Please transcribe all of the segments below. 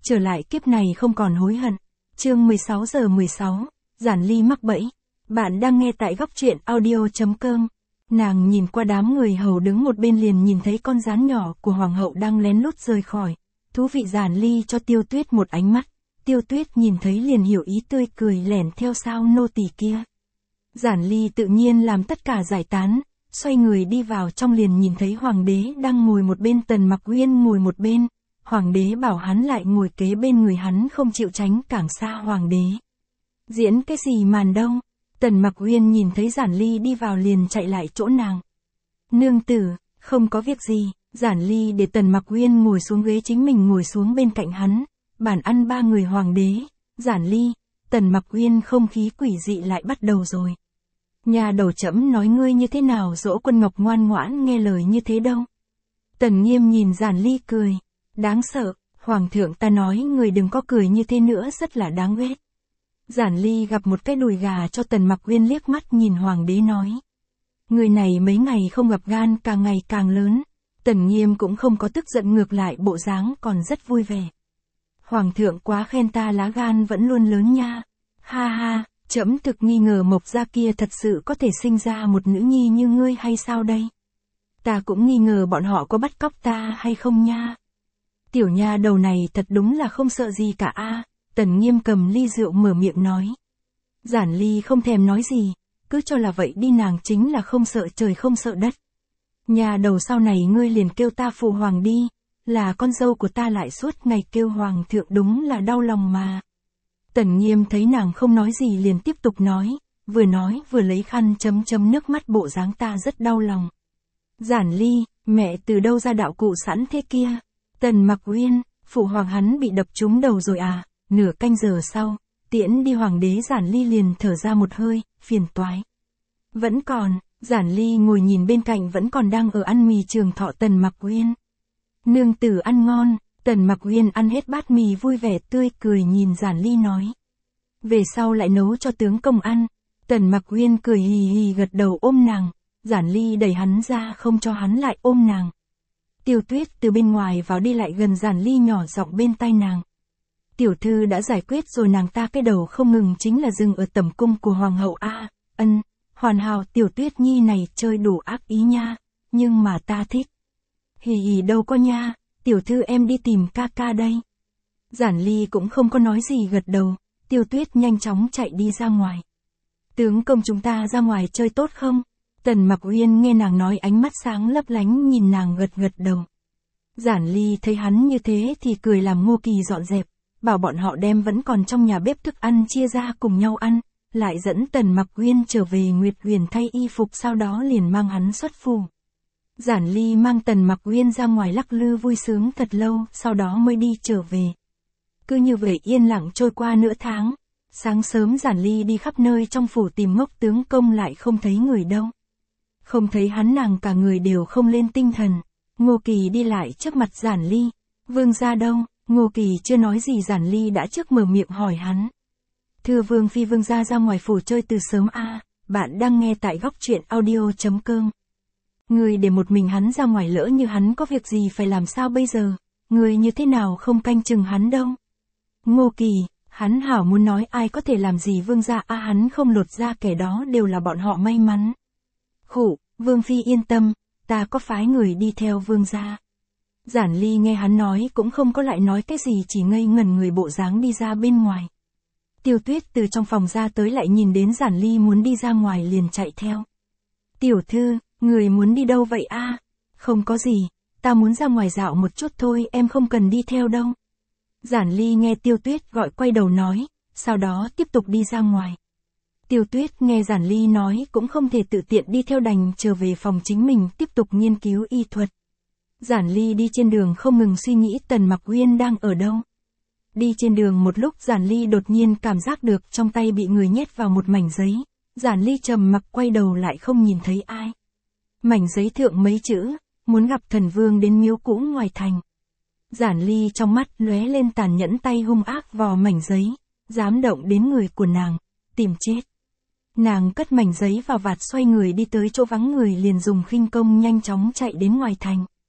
trở lại kiếp này không còn hối hận. Chương 16:16, Giản Ly mắc bẫy. Bạn đang nghe tại góc truyện audio.com. Nàng nhìn qua đám người hầu đứng một bên liền nhìn thấy con rắn nhỏ của hoàng hậu đang lén lút rời khỏi. Thú vị. Giản Ly cho Tiêu Tuyết một ánh mắt. Tiêu Tuyết nhìn thấy liền hiểu ý, tươi cười lẻn theo sau nô tỳ kia. Giản Ly tự nhiên làm tất cả giải tán, xoay người đi vào trong liền nhìn thấy hoàng đế đang ngồi một bên, Tần Mặc Uyên ngồi một bên. Hoàng đế bảo hắn lại ngồi kế bên người hắn, không chịu tránh càng xa hoàng đế. Diễn cái gì màn đâu? Tần Mặc Uyên nhìn thấy Giản Ly đi vào liền chạy lại chỗ nàng. Nương tử, không có việc gì. Giản Ly để Tần Mặc Uyên ngồi xuống ghế, chính mình ngồi xuống bên cạnh hắn. Bàn ăn ba người hoàng đế, Giản Ly, Tần Mặc Uyên, không khí quỷ dị lại bắt đầu rồi. Nhà đầu trẫm nói ngươi như thế nào dỗ Quân Ngọc ngoan ngoãn nghe lời như thế đâu. Tần Nghiêm nhìn Giản Ly cười. Đáng sợ, hoàng thượng ta nói người đừng có cười như thế nữa, rất là đáng ghét. Giản Ly gặp một cái đùi gà cho Tần Mặc Uyên, liếc mắt nhìn hoàng đế nói. Người này mấy ngày không gặp gan càng ngày càng lớn. Tần Nghiêm cũng không có tức giận, ngược lại bộ dáng còn rất vui vẻ. Hoàng thượng quá khen ta, lá gan vẫn luôn lớn nha. Ha ha, trẫm thực nghi ngờ Mộc gia kia thật sự có thể sinh ra một nữ nhi như ngươi hay sao đây? Ta cũng nghi ngờ bọn họ có bắt cóc ta hay không nha. Tiểu nha đầu này thật đúng là không sợ gì cả a. Tần Nghiêm cầm ly rượu mở miệng nói. Giản Ly không thèm nói gì, cứ cho là vậy đi, nàng chính là không sợ trời không sợ đất. Nhà đầu sau này ngươi liền kêu ta phụ hoàng đi, là con dâu của ta lại suốt ngày kêu hoàng thượng, đúng là đau lòng mà. Tần Nghiêm thấy nàng không nói gì liền tiếp tục nói vừa lấy khăn chấm nước mắt, bộ dáng ta rất đau lòng. Giản Ly, mẹ từ đâu ra đạo cụ sẵn thế kia? Tần Mặc Uyên, phụ hoàng hắn bị đập trúng đầu rồi à? Nửa canh giờ sau, tiễn đi hoàng đế, Giản Ly liền thở ra một hơi, phiền toái. Vẫn còn, Giản Ly ngồi nhìn bên cạnh vẫn còn đang ở ăn mì Trường Thọ. Tần Mặc Uyên, nương tử ăn ngon. Tần Mặc Uyên ăn hết bát mì vui vẻ tươi cười nhìn Giản Ly nói. Về sau lại nấu cho tướng công ăn. Tần Mặc Uyên cười hì hì gật đầu ôm nàng. Giản Ly đẩy hắn ra không cho hắn lại ôm nàng. Tiêu Tuyết từ bên ngoài vào đi lại gần Giản Ly, nhỏ giọng bên tai nàng. Tiểu thư đã giải quyết rồi, nàng ta cái đầu không ngừng chính là dừng ở tẩm cung của hoàng hậu a. Ân, hoàn hảo, Tiểu Tuyết nhi này chơi đủ ác ý nha, nhưng mà ta thích. Hì hì đâu có nha, tiểu thư em đi tìm ca ca đây. Giản Ly cũng không có nói gì gật đầu. Tiêu Tuyết nhanh chóng chạy đi ra ngoài. Tướng công chúng ta ra ngoài chơi tốt không? Tần Mặc Uyên nghe nàng nói, ánh mắt sáng lấp lánh nhìn nàng gật đầu. Giản Ly thấy hắn như thế thì cười làm Ngô Kỳ dọn dẹp, bảo bọn họ đem vẫn còn trong nhà bếp thức ăn chia ra cùng nhau ăn, lại dẫn Tần Mặc Uyên trở về Nguyệt Huyền thay y phục, sau đó liền mang hắn xuất phủ. Giản Ly mang Tần Mặc Uyên ra ngoài lắc lư vui sướng thật lâu, sau đó mới đi trở về. Cứ như vậy yên lặng trôi qua nửa tháng. Sáng sớm Giản Ly đi khắp nơi trong phủ tìm Ngốc tướng công, lại không thấy người đâu. Không thấy hắn, nàng cả người đều không lên tinh thần. Ngô Kỳ đi lại trước mặt Giản Ly. Vương gia đâu? Ngô Kỳ chưa nói gì, Giản Ly đã trước mở miệng hỏi hắn. Thưa Vương phi, vương gia ra ngoài phủ chơi từ sớm a. Bạn đang nghe tại góc truyện audio.com. Người để một mình hắn ra ngoài, lỡ như hắn có việc gì phải làm sao bây giờ? Người như thế nào không canh chừng hắn đâu? Ngô Kỳ, hắn hảo muốn nói ai có thể làm gì vương gia a, hắn không lột ra, kẻ đó đều là bọn họ may mắn. Khụ, Vương phi yên tâm, ta có phái người đi theo vương gia. Giản Ly nghe hắn nói cũng không có lại nói cái gì, chỉ ngây ngẩn người bộ dáng đi ra bên ngoài. Tiêu Tuyết từ trong phòng ra tới, lại nhìn đến Giản Ly muốn đi ra ngoài liền chạy theo. Tiểu thư, người muốn đi đâu vậy a? Không có gì, ta muốn ra ngoài dạo một chút thôi, em không cần đi theo đâu. Giản Ly nghe Tiêu Tuyết gọi quay đầu nói, sau đó tiếp tục đi ra ngoài. Tiêu Tuyết nghe Giản Ly nói cũng không thể tự tiện đi theo, đành trở về phòng chính mình tiếp tục nghiên cứu y thuật. Giản Ly đi trên đường không ngừng suy nghĩ Tần Mặc Uyên đang ở đâu. Đi trên đường một lúc, Giản Ly đột nhiên cảm giác được trong tay bị người nhét vào một mảnh giấy. Giản Ly trầm mặc quay đầu lại không nhìn thấy ai. Mảnh giấy thượng mấy chữ, muốn gặp thần vương đến miếu cũ ngoài thành. Giản Ly trong mắt lóe lên tàn nhẫn, tay hung ác vò mảnh giấy, dám động đến người của nàng, tìm chết. Nàng cất mảnh giấy vào vạt, xoay người đi tới chỗ vắng người, liền dùng khinh công nhanh chóng chạy đến ngoài thành.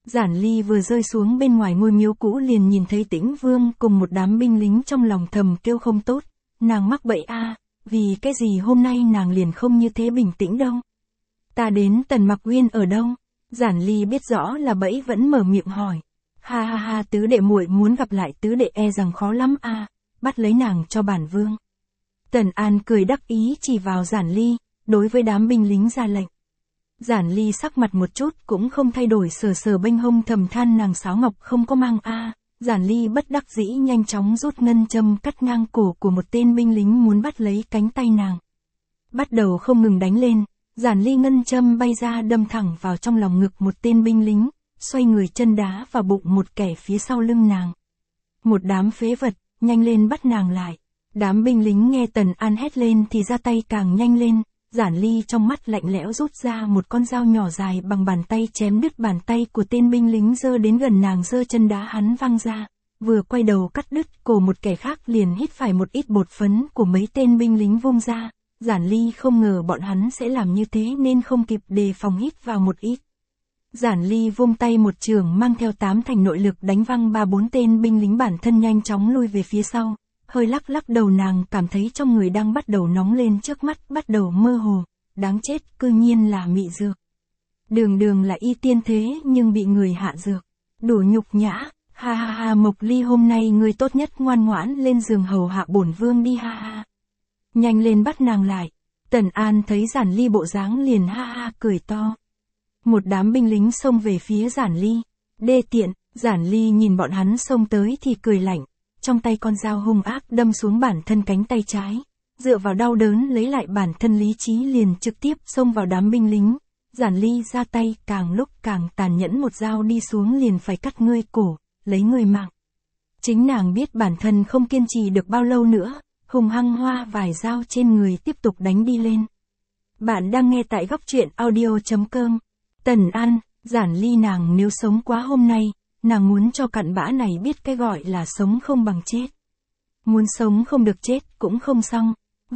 Giản Ly vừa rơi xuống bên ngoài ngôi miếu cũ liền nhìn thấy Tĩnh Vương cùng một đám binh lính, trong lòng thầm kêu không tốt, nàng mắc bẫy a, vì cái gì hôm nay nàng liền không như thế bình tĩnh đâu. Ta đến Tần Mặc Uyên ở đâu? Giản Ly biết rõ là bẫy vẫn mở miệng hỏi. Ha ha ha, tứ đệ muội muốn gặp lại tứ đệ e rằng khó lắm a, bắt lấy nàng cho bản vương. Tần An cười đắc ý chỉ vào Giản Ly, đối với đám binh lính ra lệnh. Giản Ly sắc mặt một chút cũng không thay đổi, sờ sờ bênh hông thầm than nàng sáo ngọc không có mang a. Giản Ly bất đắc dĩ nhanh chóng rút ngân châm cắt ngang cổ của một tên binh lính muốn bắt lấy cánh tay nàng. Bắt đầu không ngừng đánh lên, Giản Ly ngân châm bay ra đâm thẳng vào trong lòng ngực một tên binh lính, xoay người chân đá vào bụng một kẻ phía sau lưng nàng. Một đám phế vật, nhanh lên bắt nàng lại. Đám binh lính nghe Tần An hét lên thì ra tay càng nhanh lên. Giản Ly trong mắt lạnh lẽo rút ra một con dao nhỏ dài bằng bàn tay chém đứt bàn tay của tên binh lính giơ đến gần nàng, giơ chân đá hắn văng ra, vừa quay đầu cắt đứt cổ một kẻ khác liền hít phải một ít bột phấn của mấy tên binh lính vung ra. Giản Ly không ngờ bọn hắn sẽ làm như thế nên không kịp đề phòng hít vào một ít. Giản Ly vung tay một chưởng mang theo 8 thành nội lực đánh văng 3-4 tên binh lính, bản thân nhanh chóng lui về phía sau. Hơi lắc lắc đầu, nàng cảm thấy trong người đang bắt đầu nóng lên, trước mắt bắt đầu mơ hồ, đáng chết, cư nhiên là mị dược. Đường đường là y tiên thế nhưng bị người hạ dược, đủ nhục nhã, ha ha ha. Mộc Ly, hôm nay người tốt nhất ngoan ngoãn lên giường hầu hạ bổn vương đi, ha ha. Nhanh lên bắt nàng lại. Tần An thấy Giản Ly bộ dáng liền ha ha cười to. Một đám binh lính xông về phía Giản Ly, đê tiện. Giản Ly nhìn bọn hắn xông tới thì cười lạnh. Trong tay con dao hung ác đâm xuống bản thân cánh tay trái, dựa vào đau đớn lấy lại bản thân lý trí liền trực tiếp xông vào đám binh lính. Giản Ly ra tay càng lúc càng tàn nhẫn, một dao đi xuống liền phải cắt ngươi cổ, lấy ngươi mạng. Chính nàng biết bản thân không kiên trì được bao lâu nữa, hùng hăng hoa vài dao trên người tiếp tục đánh đi lên. Bạn đang nghe tại góc truyện audio.com. Tần An, Giản Ly nàng nếu sống quá hôm nay, nàng muốn cho cặn bã này biết cái gọi là sống không bằng chết. Muốn sống không được chết cũng không xong.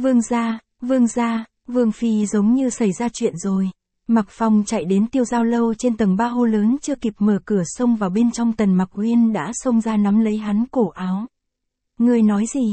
Vương gia, Vương phi giống như xảy ra chuyện rồi. Mặc Phong chạy đến Tiêu Giao lâu trên tầng 3 hô lớn, chưa kịp mở cửa xông vào bên trong, Tần Mặc Uyên đã xông ra nắm lấy hắn cổ áo. Ngươi nói gì?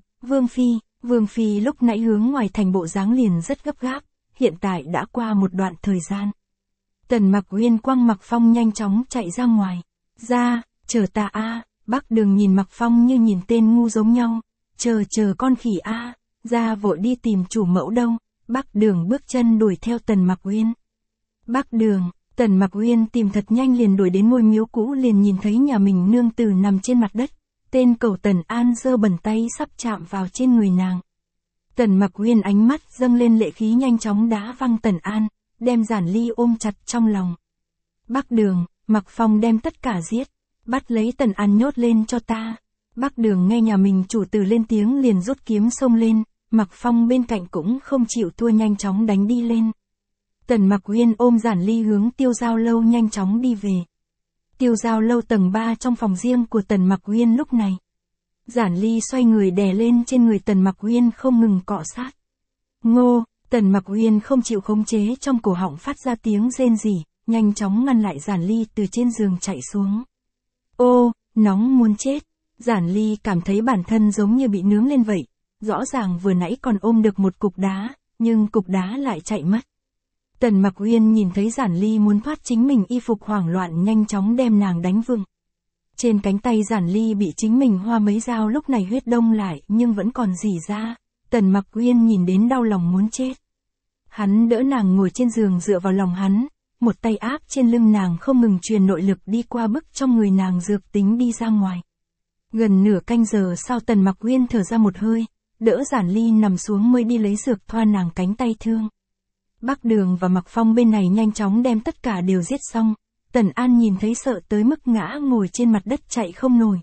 Vương phi lúc nãy hướng ngoài thành, bộ dáng liền rất gấp gáp, hiện tại đã qua một đoạn thời gian. Tần Mặc Uyên quăng Mặc Phong nhanh chóng chạy ra ngoài. Ra, chờ ta a. Bắc Đường nhìn Mặc Phong như nhìn tên ngu giống nhau. Chờ con khỉ a. Ra vội đi tìm chủ mẫu đâu. Bắc Đường bước chân đuổi theo Tần Mặc Uyên. Bắc Đường, Tần Mặc Uyên tìm thật nhanh liền đuổi đến ngôi miếu cũ, liền nhìn thấy nhà mình nương tử nằm trên mặt đất. Tên cẩu Tần An giơ bẩn tay sắp chạm vào trên người nàng. Tần Mặc Uyên ánh mắt dâng lên lệ khí, nhanh chóng đá văng Tần An, đem Giản Ly ôm chặt trong lòng. Bắc Đường, Mặc Phong đem tất cả giết, bắt lấy Tần An nhốt lên cho ta. Bắc Đường nghe nhà mình chủ tử lên tiếng liền rút kiếm xông lên, Mặc Phong bên cạnh cũng không chịu thua, nhanh chóng đánh đi lên. Tần Mặc Uyên ôm Giản Ly hướng Tiêu Giao lâu nhanh chóng đi về. Tiêu Giao lâu tầng 3 trong phòng riêng của Tần Mặc Uyên lúc này. Giản Ly xoay người đè lên trên người Tần Mặc Uyên không ngừng cọ sát. Ngô, Tần Mặc Uyên không chịu khống chế, trong cổ họng phát ra tiếng rên rỉ, nhanh chóng ngăn lại Giản Ly từ trên giường chạy xuống. Ô, nóng muốn chết. Giản Ly cảm thấy bản thân giống như bị nướng lên vậy. Rõ ràng vừa nãy còn ôm được một cục đá, nhưng cục đá lại chạy mất. Tần Mặc Uyên nhìn thấy Giản Ly muốn thoát chính mình, y phục hoảng loạn nhanh chóng đem nàng đánh vựng. Trên cánh tay Giản Ly bị chính mình hoa mấy dao, lúc này huyết đông lại nhưng vẫn còn rỉ ra. Tần Mặc Uyên nhìn đến đau lòng muốn chết. Hắn đỡ nàng ngồi trên giường dựa vào lòng hắn, một tay áp trên lưng nàng không ngừng truyền nội lực đi qua bức trong người nàng, dược tính đi ra ngoài. Gần nửa canh giờ sau Tần Mặc Uyên thở ra một hơi, đỡ Giản Ly nằm xuống mới đi lấy dược thoa nàng cánh tay thương. Bắc Đường và Mặc Phong bên này nhanh chóng đem tất cả đều giết xong. Tần An nhìn thấy sợ tới mức ngã ngồi trên mặt đất chạy không nổi.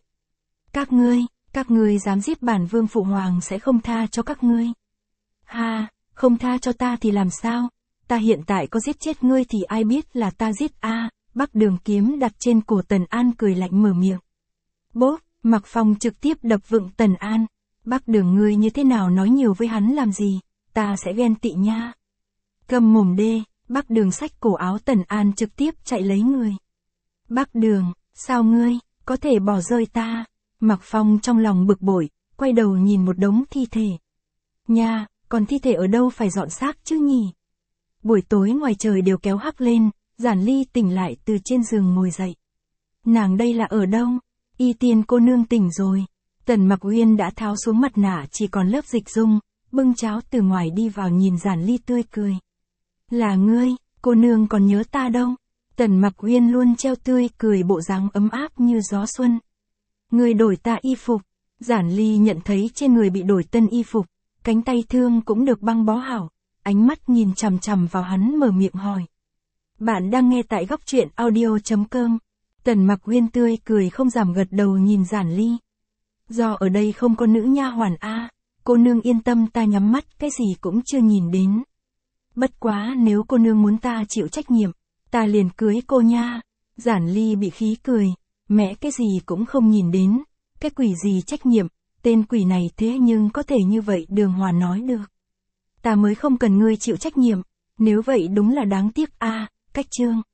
Các ngươi dám giết bản vương, phụ hoàng sẽ không tha cho các ngươi. Ha, không tha cho ta thì làm sao? Ta hiện tại có giết chết ngươi thì ai biết là ta giết a? Bắc Đường kiếm đặt trên cổ Tần An cười lạnh mở miệng. Bốp, Mặc Phong trực tiếp đập vựng Tần An. Bắc Đường, ngươi như thế nào nói nhiều với hắn làm gì? Ta sẽ ghen tị nha. Câm mồm đê. Bắc Đường xách cổ áo Tần An trực tiếp chạy lấy người. Bác Đường, sao ngươi, có thể bỏ rơi ta? Mạc Phong trong lòng bực bội, quay đầu nhìn một đống thi thể. Nha, còn thi thể ở đâu phải dọn xác chứ nhỉ? Buổi tối ngoài trời đều kéo hắc lên, Giản Ly tỉnh lại từ trên giường ngồi dậy. Nàng đây là ở đâu? Y Tiên cô nương tỉnh rồi. Tần Mặc Uyên đã tháo xuống mặt nạ chỉ còn lớp dịch dung, bưng cháo từ ngoài đi vào nhìn Giản Ly tươi cười. Là ngươi, cô nương còn nhớ ta đâu? Tần Mặc Uyên luôn treo tươi cười bộ dáng ấm áp như gió xuân. Ngươi đổi ta y phục. Giản Ly nhận thấy trên người bị đổi tân y phục, cánh tay thương cũng được băng bó hảo, ánh mắt nhìn chằm chằm vào hắn mở miệng hỏi. Bạn đang nghe tại góc truyện audio.com. Tần Mặc Uyên tươi cười không giảm gật đầu nhìn Giản Ly. Do ở đây không có nữ nha hoàn a, cô nương yên tâm ta nhắm mắt cái gì cũng chưa nhìn đến. Bất quá nếu cô nương muốn ta chịu trách nhiệm, ta liền cưới cô nha. Giản Ly bị khí cười, mẹ cái gì cũng không nhìn đến, cái quỷ gì trách nhiệm, tên quỷ này thế nhưng có thể như vậy Đường Hòa nói được. Ta mới không cần ngươi chịu trách nhiệm, nếu vậy đúng là đáng tiếc a. Cách chương